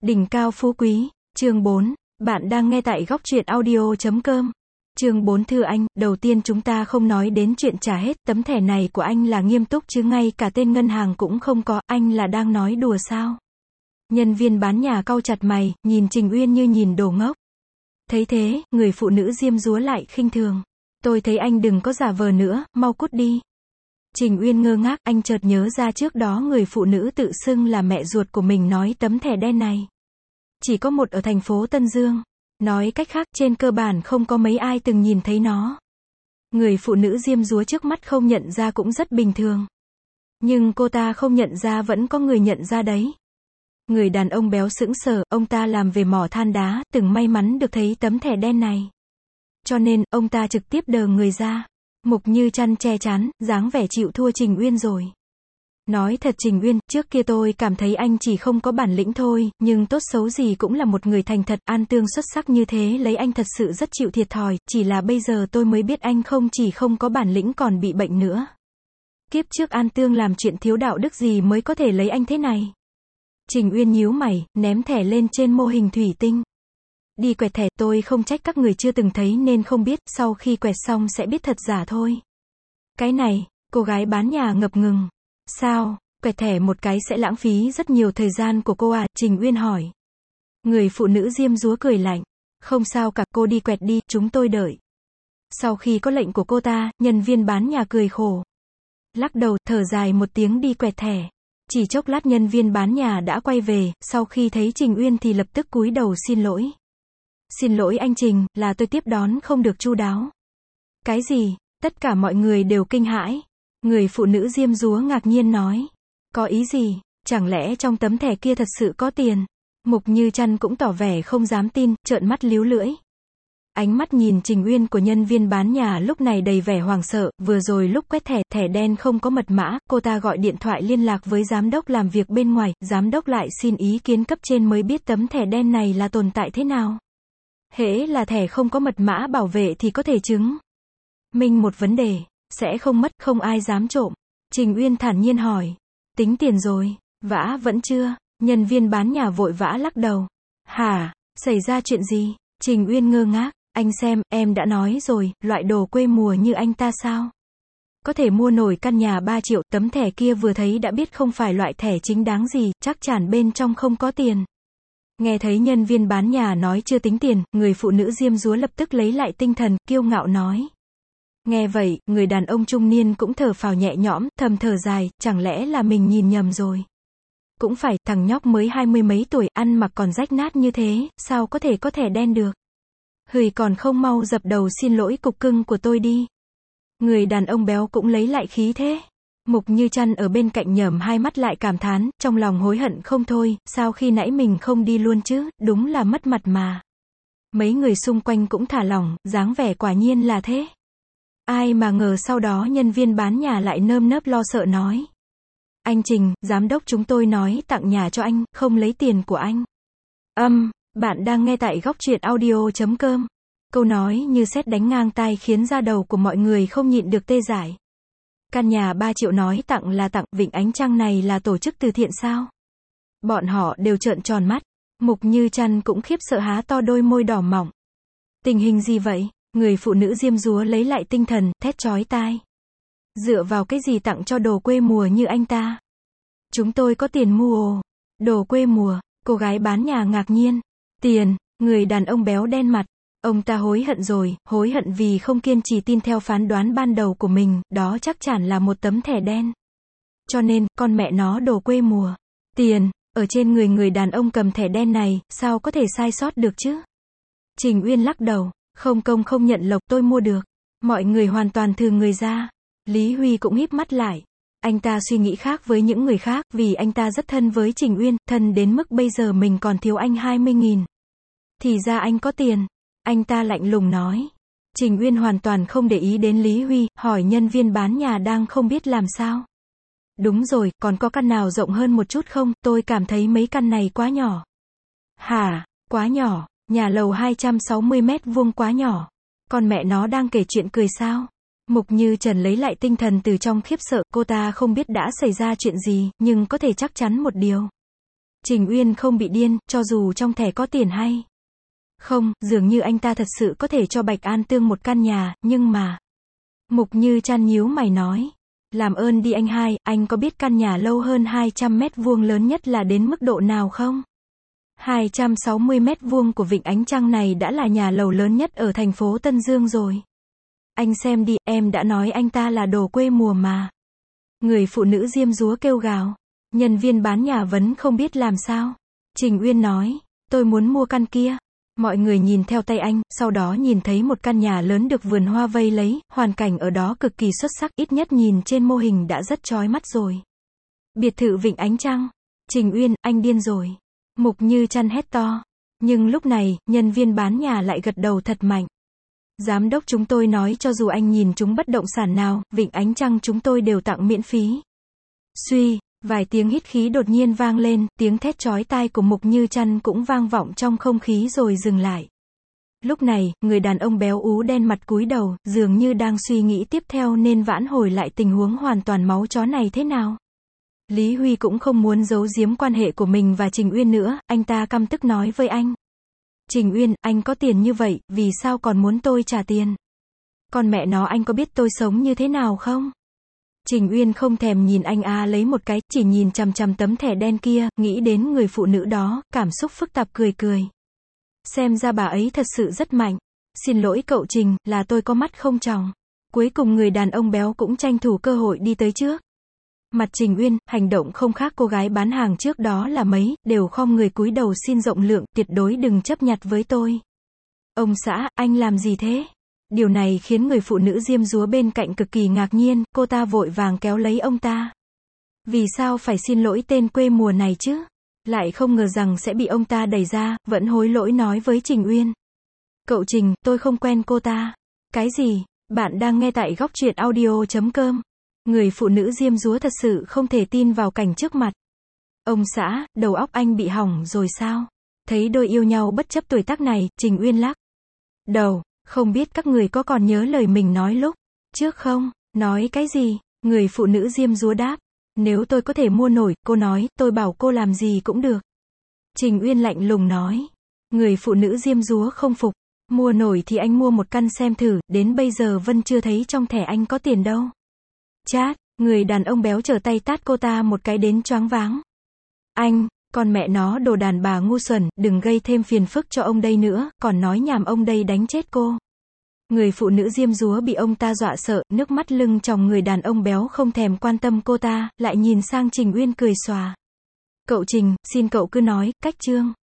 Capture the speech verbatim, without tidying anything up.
Đỉnh cao phú quý, chương bốn, bạn đang nghe tại góc truyện audio chấm com. Chương bốn thưa anh, đầu tiên chúng ta không nói đến chuyện trả hết, tấm thẻ này của anh là nghiêm túc chứ ngay cả tên ngân hàng cũng không có, anh là đang nói đùa sao? Nhân viên bán nhà cau chặt mày, nhìn Trình Uyên như nhìn đồ ngốc. Thấy thế, người phụ nữ diêm dúa lại khinh thường. Tôi thấy anh đừng có giả vờ nữa, mau cút đi. Trình Uyên ngơ ngác, anh chợt nhớ ra trước đó người phụ nữ tự xưng là mẹ ruột của mình nói tấm thẻ đen này chỉ có một ở thành phố Tân Dương. Nói cách khác, trên cơ bản không có mấy ai từng nhìn thấy nó. Người phụ nữ diêm dúa trước mắt không nhận ra cũng rất bình thường. Nhưng cô ta không nhận ra vẫn có người nhận ra đấy. Người đàn ông béo sững sờ, ông ta làm về mỏ than đá, từng may mắn được thấy tấm thẻ đen này. Cho nên, ông ta trực tiếp đờ người ra. Mục Như Chăn che chắn, dáng vẻ chịu thua Trình Uyên rồi. Nói thật Trình Uyên, trước kia tôi cảm thấy anh chỉ không có bản lĩnh thôi, nhưng tốt xấu gì cũng là một người thành thật, an tương xuất sắc như thế lấy anh thật sự rất chịu thiệt thòi, chỉ là bây giờ tôi mới biết anh không chỉ không có bản lĩnh còn bị bệnh nữa. Kiếp trước an tương làm chuyện thiếu đạo đức gì mới có thể lấy anh thế này. Trình Uyên nhíu mày, ném thẻ lên trên mô hình thủy tinh. Đi quẹt thẻ, tôi không trách các người chưa từng thấy nên không biết, sau khi quẹt xong sẽ biết thật giả thôi. Cái này, cô gái bán nhà ngập ngừng. Sao, quẹt thẻ một cái sẽ lãng phí rất nhiều thời gian của cô à, Trình Uyên hỏi. Người phụ nữ diêm dúa cười lạnh. Không sao cả, cô đi quẹt đi, chúng tôi đợi. Sau khi có lệnh của cô ta, nhân viên bán nhà cười khổ. Lắc đầu, thở dài một tiếng đi quẹt thẻ. Chỉ chốc lát nhân viên bán nhà đã quay về, sau khi thấy Trình Uyên thì lập tức cúi đầu xin lỗi. Xin lỗi anh Trình, là tôi tiếp đón không được chu đáo. Cái gì? Tất cả mọi người đều kinh hãi. Người phụ nữ diêm dúa ngạc nhiên nói. Có ý gì? Chẳng lẽ trong tấm thẻ kia thật sự có tiền? Mục Như Chăn cũng tỏ vẻ không dám tin, trợn mắt líu lưỡi. Ánh mắt nhìn Trình Uyên của nhân viên bán nhà lúc này đầy vẻ hoảng sợ, vừa rồi lúc quét thẻ, thẻ đen không có mật mã, cô ta gọi điện thoại liên lạc với giám đốc làm việc bên ngoài, giám đốc lại xin ý kiến cấp trên mới biết tấm thẻ đen này là tồn tại thế nào. Hễ là thẻ không có mật mã bảo vệ thì có thể chứng minh một vấn đề, sẽ không mất, không ai dám trộm. Trình Uyên thản nhiên hỏi, tính tiền rồi, vã vẫn chưa? Nhân viên bán nhà vội vã lắc đầu. Hả, xảy ra chuyện gì? Trình Uyên ngơ ngác, anh xem, em đã nói rồi, loại đồ quê mùa như anh ta sao có thể mua nổi căn nhà ba triệu, tấm thẻ kia vừa thấy đã biết không phải loại thẻ chính đáng gì, chắc chắn bên trong không có tiền. Nghe thấy nhân viên bán nhà nói chưa tính tiền, người phụ nữ diêm dúa lập tức lấy lại tinh thần, kiêu ngạo nói. Nghe vậy, người đàn ông trung niên cũng thở phào nhẹ nhõm, thầm thở dài, chẳng lẽ là mình nhìn nhầm rồi. Cũng phải, thằng nhóc mới hai mươi mấy tuổi, ăn mặc còn rách nát như thế, sao có thể có thẻ đen được. Hừi còn không mau dập đầu xin lỗi cục cưng của tôi đi. Người đàn ông béo cũng lấy lại khí thế. Mục Như Chăn ở bên cạnh nhởm hai mắt lại cảm thán, trong lòng hối hận không thôi, sao khi nãy mình không đi luôn chứ, đúng là mất mặt mà. Mấy người xung quanh cũng thả lỏng, dáng vẻ quả nhiên là thế. Ai mà ngờ sau đó nhân viên bán nhà lại nơm nớp lo sợ nói. Anh Trình, giám đốc chúng tôi nói tặng nhà cho anh, không lấy tiền của anh. Âm, bạn đang nghe tại góc truyện audio chấm com. Câu nói như sét đánh ngang tai khiến da đầu của mọi người không nhịn được tê dại. Căn nhà ba triệu nói tặng là tặng, Vịnh Ánh Trăng này là tổ chức từ thiện sao? Bọn họ đều trợn tròn mắt. Mục Như Chăn cũng khiếp sợ há to đôi môi đỏ mọng. Tình hình gì vậy? Người phụ nữ diêm dúa lấy lại tinh thần, thét chói tai. Dựa vào cái gì tặng cho đồ quê mùa như anh ta? Chúng tôi có tiền mua. Đồ quê mùa, cô gái bán nhà ngạc nhiên. Tiền, người đàn ông béo đen mặt. Ông ta hối hận rồi, hối hận vì không kiên trì tin theo phán đoán ban đầu của mình, đó chắc chắn là một tấm thẻ đen. Cho nên, con mẹ nó đồ quê mùa. Tiền, ở trên người người đàn ông cầm thẻ đen này, sao có thể sai sót được chứ? Trình Uyên lắc đầu, không công không nhận lộc, tôi mua được. Mọi người hoàn toàn thừa người ra. Lý Huy cũng híp mắt lại. Anh ta suy nghĩ khác với những người khác, vì anh ta rất thân với Trình Uyên, thân đến mức bây giờ mình còn thiếu anh hai mươi nghìn. Thì ra anh có tiền. Anh ta lạnh lùng nói. Trình Uyên hoàn toàn không để ý đến Lý Huy, hỏi nhân viên bán nhà đang không biết làm sao. Đúng rồi, còn có căn nào rộng hơn một chút không, tôi cảm thấy mấy căn này quá nhỏ. Hả, quá nhỏ, nhà lầu hai trăm sáu mươi mét vuông quá nhỏ. Con mẹ nó đang kể chuyện cười sao? Mục Như Trần lấy lại tinh thần từ trong khiếp sợ, cô ta không biết đã xảy ra chuyện gì, nhưng có thể chắc chắn một điều. Trình Uyên không bị điên, cho dù trong thẻ có tiền hay không, dường như anh ta thật sự có thể cho Bạch An Tương một căn nhà, nhưng mà... Mục Như Trăn nhíu mày nói. Làm ơn đi anh hai, anh có biết căn nhà lâu hơn hai trăm mét vuông lớn nhất là đến mức độ nào không? hai trăm sáu mươi mét vuông của Vịnh Ánh Trăng này đã là nhà lầu lớn nhất ở thành phố Tân Dương rồi. Anh xem đi, em đã nói anh ta là đồ quê mùa mà. Người phụ nữ diêm dúa kêu gào. Nhân viên bán nhà vẫn không biết làm sao. Trình Uyên nói, tôi muốn mua căn kia. Mọi người nhìn theo tay anh, sau đó nhìn thấy một căn nhà lớn được vườn hoa vây lấy, hoàn cảnh ở đó cực kỳ xuất sắc, ít nhất nhìn trên mô hình đã rất chói mắt rồi. Biệt thự Vịnh Ánh Trăng. Trình Uyên, anh điên rồi. Mục Như Trăn hét to. Nhưng lúc này, nhân viên bán nhà lại gật đầu thật mạnh. Giám đốc chúng tôi nói cho dù anh nhìn chúng bất động sản nào, Vịnh Ánh Trăng chúng tôi đều tặng miễn phí. Suy, vài tiếng hít khí đột nhiên vang lên, tiếng thét chói tai của Mục Như Trăn cũng vang vọng trong không khí rồi dừng lại. Lúc này, người đàn ông béo ú đen mặt cúi đầu, dường như đang suy nghĩ tiếp theo nên vãn hồi lại tình huống hoàn toàn máu chó này thế nào. Lý Huy cũng không muốn giấu giếm quan hệ của mình và Trình Uyên nữa, anh ta căm tức nói với anh. Trình Uyên, anh có tiền như vậy, vì sao còn muốn tôi trả tiền? Con mẹ nó, anh có biết tôi sống như thế nào không? Trình Uyên không thèm nhìn anh a lấy một cái, chỉ nhìn chằm chằm tấm thẻ đen kia, nghĩ đến người phụ nữ đó, cảm xúc phức tạp cười cười. Xem ra bà ấy thật sự rất mạnh. Xin lỗi cậu Trình, là tôi có mắt không tròng. Cuối cùng người đàn ông béo cũng tranh thủ cơ hội đi tới trước. Mặt Trình Uyên, hành động không khác cô gái bán hàng trước đó là mấy, đều khom người cúi đầu xin rộng lượng, tuyệt đối đừng chấp nhặt với tôi. Ông xã, anh làm gì thế? Điều này khiến người phụ nữ diêm dúa bên cạnh cực kỳ ngạc nhiên, cô ta vội vàng kéo lấy ông ta. Vì sao phải xin lỗi tên quê mùa này chứ? Lại không ngờ rằng sẽ bị ông ta đẩy ra, vẫn hối lỗi nói với Trình Uyên. Cậu Trình, tôi không quen cô ta. Cái gì? Bạn đang nghe tại góc truyện audio chấm com. Người phụ nữ diêm dúa thật sự không thể tin vào cảnh trước mặt. Ông xã, đầu óc anh bị hỏng rồi sao? Thấy đôi yêu nhau bất chấp tuổi tác này, Trình Uyên lắc đầu. Không biết các người có còn nhớ lời mình nói lúc trước không? Nói cái gì? Người phụ nữ diêm dúa đáp. Nếu tôi có thể mua nổi, cô nói, tôi bảo cô làm gì cũng được. Trình Uyên lạnh lùng nói. Người phụ nữ diêm dúa không phục. Mua nổi thì anh mua một căn xem thử, đến bây giờ Vân chưa thấy trong thẻ anh có tiền đâu. Chát, người đàn ông béo trở tay tát cô ta một cái đến choáng váng. Anh, con mẹ nó đồ đàn bà ngu xuẩn, đừng gây thêm phiền phức cho ông đây nữa, còn nói nhảm ông đây đánh chết cô. Người phụ nữ diêm dúa bị ông ta dọa sợ, nước mắt lưng tròng, người đàn ông béo không thèm quan tâm cô ta, lại nhìn sang Trình Uyên cười xòa. Cậu Trình, xin cậu cứ nói, cách chương.